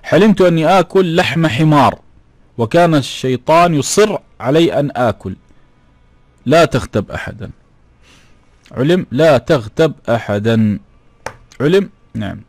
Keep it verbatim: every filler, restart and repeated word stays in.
حلمت أني آكل لحم حمار، وكان الشيطان يصر علي أن آكل. لا تغتب أحدا. علم لا تغتب أحدا. علم. نعم.